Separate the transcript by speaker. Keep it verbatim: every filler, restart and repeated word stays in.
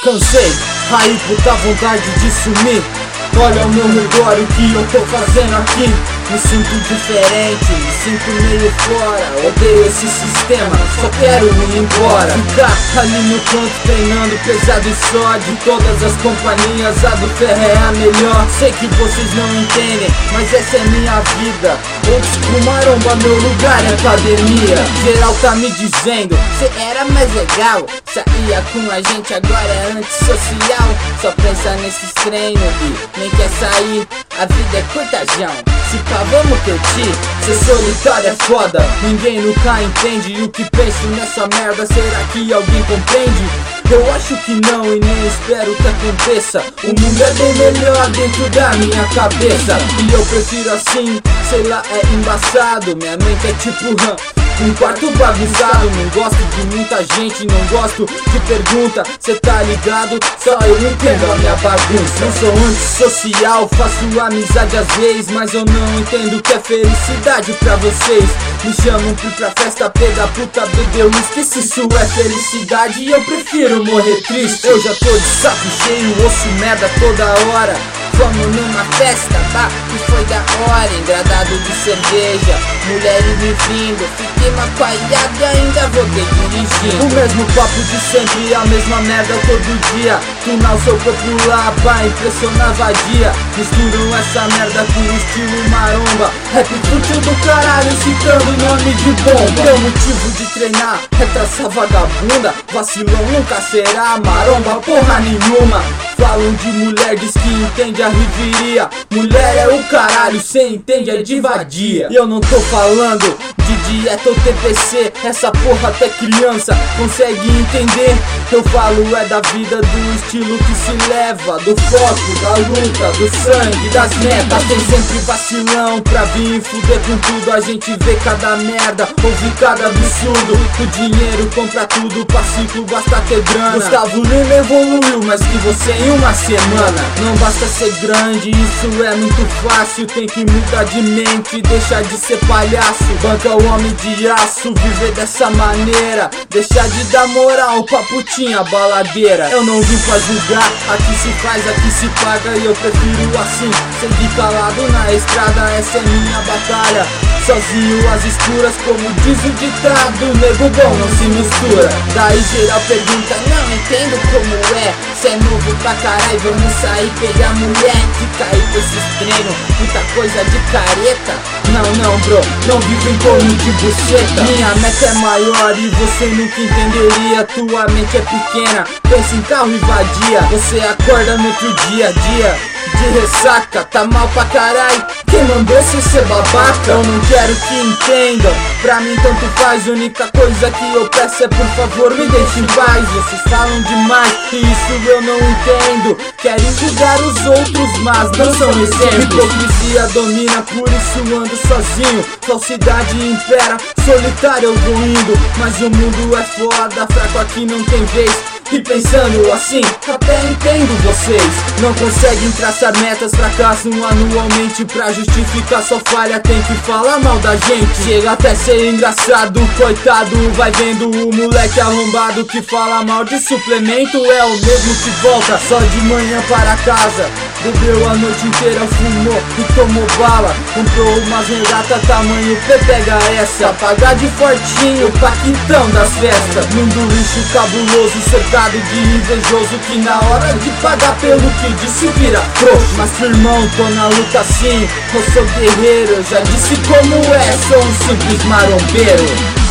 Speaker 1: Cansei, aí puta vontade de sumir. Olha ao meu redor o que eu tô fazendo aqui. Me sinto diferente, me sinto meio fora. Odeio esse sistema, só quero ir embora. Ficar ali no canto treinando pesado e só. De todas as companhias a do ferro é a melhor. Sei que vocês não entendem, mas essa é minha vida. Old school maromba, meu lugar é academia. Geral tá me dizendo, cê era mais legal, saía com a gente, agora é antissocial. Só pensa nesses treinos e nem quer sair. A vida é curtajão, se pá vamos curtir. Ser solitário é foda, ninguém nunca entende. E o que penso nessa merda, será que alguém compreende? Eu acho que não e nem espero que aconteça. O mundo é bem melhor dentro da minha cabeça. E eu prefiro assim, sei lá, é embaçado. Minha mente é tipo rã, um quarto bagunçado. Não gosto de muita gente, não gosto de pergunta. Cê tá ligado? Só eu entendo a minha bagunça. Eu sou antissocial, faço amizade às vezes, mas eu não entendo o que é felicidade pra vocês. Me chamam pra ir pra festa, pegar puta, beber uísque. Se isso é felicidade, e eu prefiro morrer triste. Eu já tô de saco cheio, ouço merda toda hora. Vamos numa festa, bah, que foi da hora. Engradado de cerveja, mulheres me vindo. Fiquei macoalhado e ainda voltei dirigindo. O mesmo papo de sempre, a mesma merda todo dia. Tunar o seu corpo lá pra impressionar vadia. Misturam essa merda com o estilo maromba. Rap fútil do caralho, citando nome de bomba. Meu motivo de treinar é traçar vagabunda. Vacilão nunca será maromba porra nenhuma. Falam de mulher, diz que entende a riveria. Mulher é o caralho, cê entende, é de vadia. E eu não tô falando de dieta ou T P C, essa porra até criança consegue entender. Eu falo é da vida, do estilo que se leva, do foco, da luta, do sangue, das metas. Tem sempre vacilão pra vir fuder com tudo. A gente vê cada merda, ouve cada absurdo. O dinheiro compra tudo, pra ciclo basta ter grana. Gustavo Lima evoluiu mais que você em uma semana. Não basta ser grande, isso é muito fácil. Tem que mudar de mente, deixar de ser palhaço. Banca o homem de aço, viver dessa maneira. Deixar de dar moral pra putinha baladeira. Eu não vim pra julgar, aqui se faz, aqui se paga. E eu prefiro assim, seguir calado na estrada. Essa é minha batalha, sozinho às escuras, como diz o ditado. Nego bom não se mistura. Daí geral pergunta, não entendo como é. Cê é novo pra caralho, vamos sair pegar mulher. Que cair com esses treinos, muita coisa de careta. Não, não bro, não vivo em torno de buceta. Minha meta é maior e você nunca entenderia. Tua mente é pequena, pensa em carro e vadia. Você acorda no outro dia a dia de ressaca, tá mal pra caralho. Quem mandou você ser babaca? Eu não quero que entendam, pra mim tanto faz. A única coisa que eu peço é por favor me deixe em paz. Vocês falam demais e isso eu não entendo. Querem julgar os outros, mas não são exemplos. Hipocrisia domina, por isso ando sozinho. Falsidade impera, solitário eu vou indo. Mas o mundo é foda, fraco aqui não tem vez. E pensando assim, até entendo vocês. Não conseguem traçar metas, fracassam anualmente. Pra justificar sua falha tem que falar mal da gente. Chega até ser engraçado, coitado. Vai vendo o moleque arrombado que fala mal de suplemento. É o mesmo que volta só de manhã para casa. Bebeu a noite inteira, fumou e tomou bala. Comprou umas regata tamanho P, pega essa. Pagar de fortinho pra quintão das festas. Mundo lixo cabuloso, cercado de invejoso que na hora de pagar pelo que disse vira frouxo. Mas firmão, tô na luta sim, eu sou guerreiro. Eu já disse como é, sou um simples marombeiro.